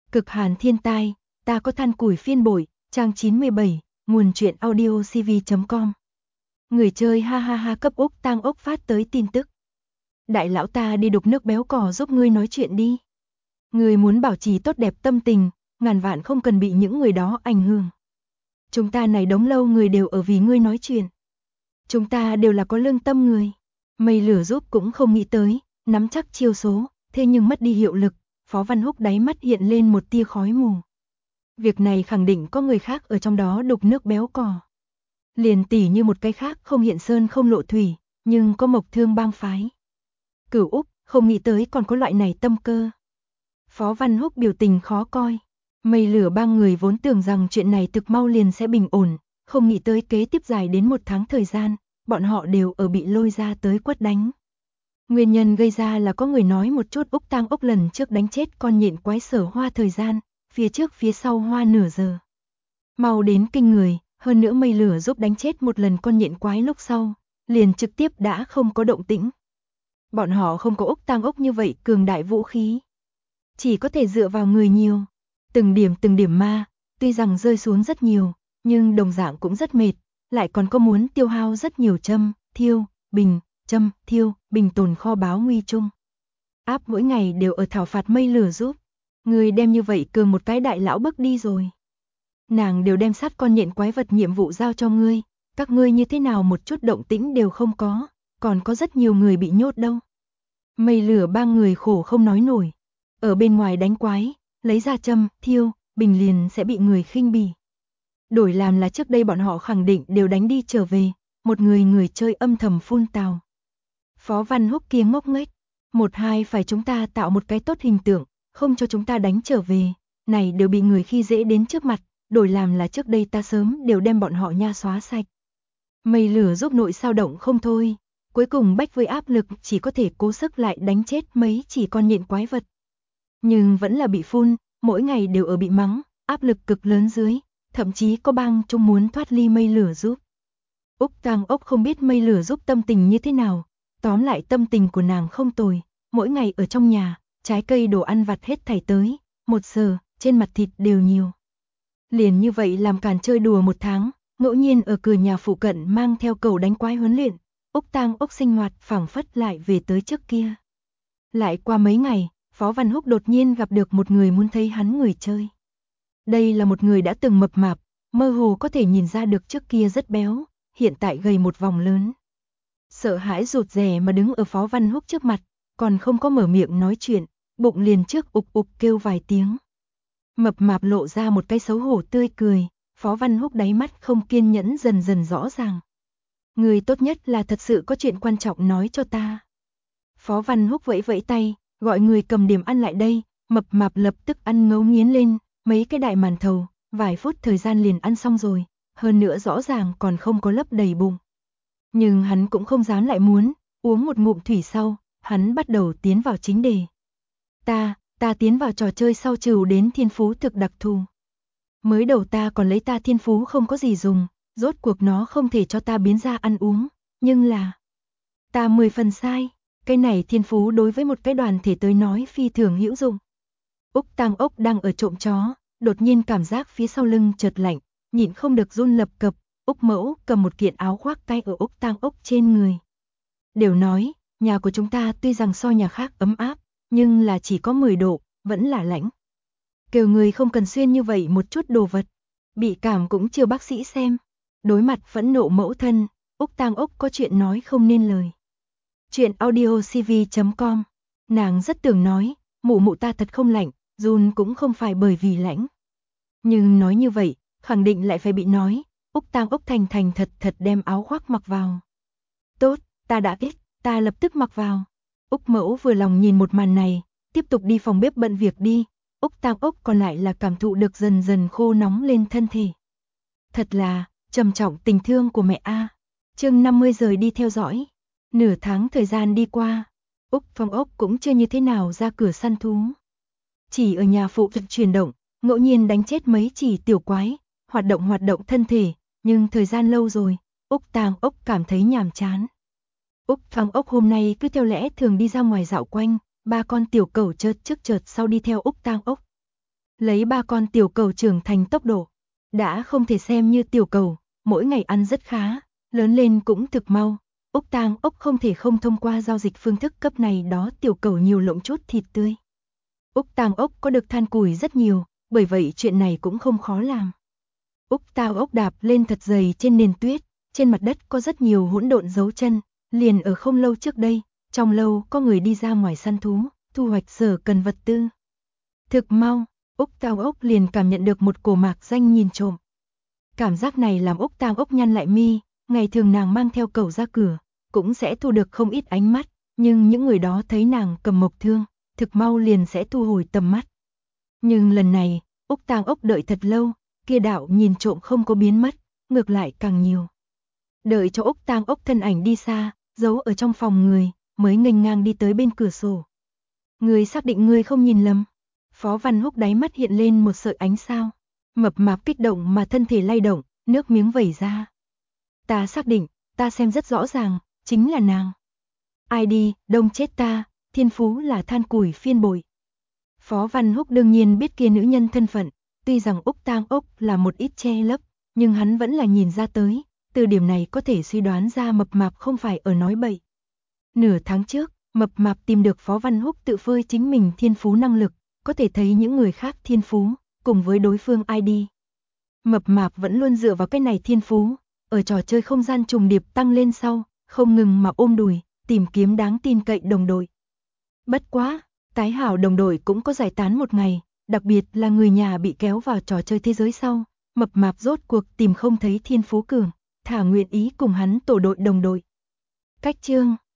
Cực hàn thiên tai, ta có than củi phiên bội, trang 97, nguồn truyện audio cv.com. Người chơi ha ha ha cấp Úc Tang Ốc phát tới tin tức. Đại lão ta đi đục nước béo cò giúp ngươi nói chuyện đi. Ngươi muốn bảo trì tốt đẹp tâm tình, ngàn vạn không cần bị những người đó ảnh hưởng. Chúng ta này đống lâu người đều ở vì ngươi nói chuyện. Chúng ta đều là có lương tâm người. Mây lửa giúp cũng không nghĩ tới, nắm chắc chiêu số, thế nhưng mất đi hiệu lực. Phó Văn Húc đáy mắt hiện lên một tia khói mù. Việc này khẳng định có người khác ở trong đó đục nước béo cò. Liền tỉ như một cái khác không hiện sơn không lộ thủy, nhưng có Mộc Thương bang phái. Cửu Úc, không nghĩ tới còn có loại này tâm cơ. Phó Văn Húc biểu tình khó coi. Mây lửa bang người vốn tưởng rằng chuyện này thực mau liền sẽ bình ổn, không nghĩ tới kế tiếp dài đến 1 tháng thời gian, bọn họ đều ở bị lôi ra tới quất đánh. Nguyên nhân gây ra là có người nói một chút Úc Tang Ốc lần trước đánh chết con nhện quái Sở Hoa thời gian, phía trước phía sau hoa nửa giờ. Mau đến kinh người, hơn nữa mây lửa giúp đánh chết một lần con nhện quái lúc sau, liền trực tiếp đã không có động tĩnh. Bọn họ không có Úc Tang Ốc như vậy cường đại vũ khí. Chỉ có thể dựa vào người nhiều. Từng điểm ma, tuy rằng rơi xuống rất nhiều, nhưng đồng dạng cũng rất mệt, lại còn có muốn tiêu hao rất nhiều châm, thiêu, bình, châm, thiêu, bình tồn kho báo nguy chung. Áp mỗi ngày đều ở thảo phạt mây lửa giúp. Người đem như vậy cường một cái đại lão bức đi rồi. Nàng đều đem sát con nhện quái vật nhiệm vụ giao cho ngươi, các ngươi như thế nào một chút động tĩnh đều không có, còn có rất nhiều người bị nhốt đâu. Mây lửa bang người khổ không nói nổi. Ở bên ngoài đánh quái, lấy ra châm, thiêu, bình liền sẽ bị người khinh bỉ. Đổi làm là trước đây bọn họ khẳng định đều đánh đi trở về, một người chơi âm thầm phun tào. Phó Văn Húc kia ngốc nghếch, 1-2 phải chúng ta tạo một cái tốt hình tượng, không cho chúng ta đánh trở về, này đều bị người khi dễ đến trước mặt, đổi làm là trước đây ta sớm đều đem bọn họ nha xóa sạch. Mây lửa giúp nội sao động không thôi, cuối cùng bách với áp lực chỉ có thể cố sức lại đánh chết mấy chỉ con nhện quái vật. Nhưng vẫn là bị phun, mỗi ngày đều ở bị mắng, áp lực cực lớn dưới, thậm chí có bang chung muốn thoát ly mây lửa giúp. Úc Tang Ốc không biết mây lửa giúp tâm tình như thế nào, tóm lại tâm tình của nàng không tồi, mỗi ngày ở trong nhà, trái cây đồ ăn vặt hết thảy tới, 1 giờ, trên mặt thịt đều nhiều. Liền như vậy làm càn chơi đùa 1 tháng, ngẫu nhiên ở cửa nhà phụ cận mang theo cầu đánh quái huấn luyện, Úc Tang Ốc sinh hoạt phảng phất lại về tới trước kia. Lại qua mấy ngày, Phó Văn Húc đột nhiên gặp được một người muốn thấy hắn người chơi. Đây là một người đã từng mập mạp, mơ hồ có thể nhìn ra được trước kia rất béo, hiện tại gầy một vòng lớn. Sợ hãi rụt rè mà đứng ở Phó Văn Húc trước mặt, còn không có mở miệng nói chuyện, bụng liền trước ục ục kêu vài tiếng. Mập mạp lộ ra một cái xấu hổ tươi cười, Phó Văn Húc đáy mắt không kiên nhẫn dần dần rõ ràng. Người tốt nhất là thật sự có chuyện quan trọng nói cho ta. Phó Văn Húc vẫy vẫy tay, gọi người cầm điểm ăn lại đây, mập mạp lập tức ăn ngấu nghiến lên, mấy cái đại màn thầu, vài phút thời gian liền ăn xong rồi, hơn nữa rõ ràng còn không có lấp đầy bụng. Nhưng hắn cũng không dám lại muốn, uống một ngụm thủy sau, hắn bắt đầu tiến vào chính đề. Ta tiến vào trò chơi sau trừ đến thiên phú thực đặc thù. Mới đầu ta còn lấy ta thiên phú không có gì dùng, rốt cuộc nó không thể cho ta biến ra ăn uống, nhưng là ta 10 phần sai, cái này thiên phú đối với một cái đoàn thể tới nói phi thường hữu dụng. Úc Tang Ốc đang ở trộm chó, đột nhiên cảm giác phía sau lưng chợt lạnh, nhịn không được run lập cập, Úc Mẫu cầm một kiện áo khoác tay ở Úc Tang Ốc trên người. Đều nói, nhà của chúng ta tuy rằng so nhà khác ấm áp, nhưng là chỉ có 10 độ, vẫn là lạnh. Kêu người không cần xuyên như vậy một chút đồ vật, bị cảm cũng chưa bác sĩ xem. Đối mặt phẫn nộ mẫu thân, Úc Tang Ốc có chuyện nói không nên lời. Chuyện audio cv.com. Nàng rất tưởng nói, mụ ta thật không lạnh, run cũng không phải bởi vì lạnh. Nhưng nói như vậy, khẳng định lại phải bị nói, Úc Tang Ốc thành thật đem áo khoác mặc vào. Tốt, ta đã biết, ta lập tức mặc vào. Úc Mẫu vừa lòng nhìn một màn này, tiếp tục đi phòng bếp bận việc đi, Úc Tang Ốc còn lại là cảm thụ được dần dần khô nóng lên thân thể. Thật là, trầm trọng tình thương của mẹ a. Chương 50 rời đi theo dõi. Nửa tháng thời gian đi qua, Úc Phong Ốc cũng chưa như thế nào ra cửa săn thú. Chỉ ở nhà phụ cận chuyển động, ngẫu nhiên đánh chết mấy chỉ tiểu quái, hoạt động thân thể, nhưng thời gian lâu rồi, Úc Tang Ốc cảm thấy nhàm chán. Úc Phong Ốc hôm nay cứ theo lẽ thường đi ra ngoài dạo quanh, 3 con tiểu cẩu chợt trước chợt sau đi theo Úc Tang Ốc. Lấy 3 con tiểu cầu trưởng thành tốc độ, đã không thể xem như tiểu cầu, mỗi ngày ăn rất khá, lớn lên cũng thực mau. Úc Tang ốc không thể không thông qua giao dịch phương thức cấp này đó tiểu cầu nhiều lộng chút thịt tươi. Úc Tang ốc có được than củi rất nhiều, bởi vậy chuyện này cũng không khó làm. Úc Tang ốc đạp lên thật dày trên nền tuyết, trên mặt đất có rất nhiều hỗn độn dấu chân, liền ở không lâu trước đây, trong lâu có người đi ra ngoài săn thú, thu hoạch sở cần vật tư. Thực mau, Úc Tang ốc liền cảm nhận được một cổ mạc danh nhìn trộm. Cảm giác này làm Úc Tang ốc nhăn lại mi, ngày thường nàng mang theo cẩu ra cửa, cũng sẽ thu được không ít ánh mắt, nhưng những người đó thấy nàng cầm mộc thương, thực mau liền sẽ thu hồi tầm mắt. Nhưng lần này, Úc Tang ốc đợi thật lâu, kia đạo nhìn trộm không có biến mất, ngược lại càng nhiều. Đợi cho Úc Tang ốc thân ảnh đi xa, giấu ở trong phòng người, mới nghênh ngang đi tới bên cửa sổ. Người xác định người không nhìn lầm. Phó Văn Húc đáy mắt hiện lên một sợi ánh sao, mập mạp kích động mà thân thể lay động, nước miếng vẩy ra. Ta xác định, ta xem rất rõ ràng, chính là nàng. Ai đi, đông chết ta, thiên phú là than củi phiên bội. Phó Văn Húc đương nhiên biết kia nữ nhân thân phận, tuy rằng Úc Tang ốc là một ít che lấp, nhưng hắn vẫn là nhìn ra tới, từ điểm này có thể suy đoán ra mập mạp không phải ở nói bậy. Nửa tháng trước, mập mạp tìm được Phó Văn Húc tự phơi chính mình thiên phú năng lực, có thể thấy những người khác thiên phú, cùng với đối phương ai đi. Mập mạp vẫn luôn dựa vào cái này thiên phú, ở trò chơi không gian trùng điệp tăng lên sau, không ngừng mà ôm đùi, tìm kiếm đáng tin cậy đồng đội. Bất quá, tái hảo đồng đội cũng có giải tán một ngày, đặc biệt là người nhà bị kéo vào trò chơi thế giới sau, mập mạp rốt cuộc tìm không thấy thiên phú cường, thả nguyện ý cùng hắn tổ đội đồng đội. Cách chương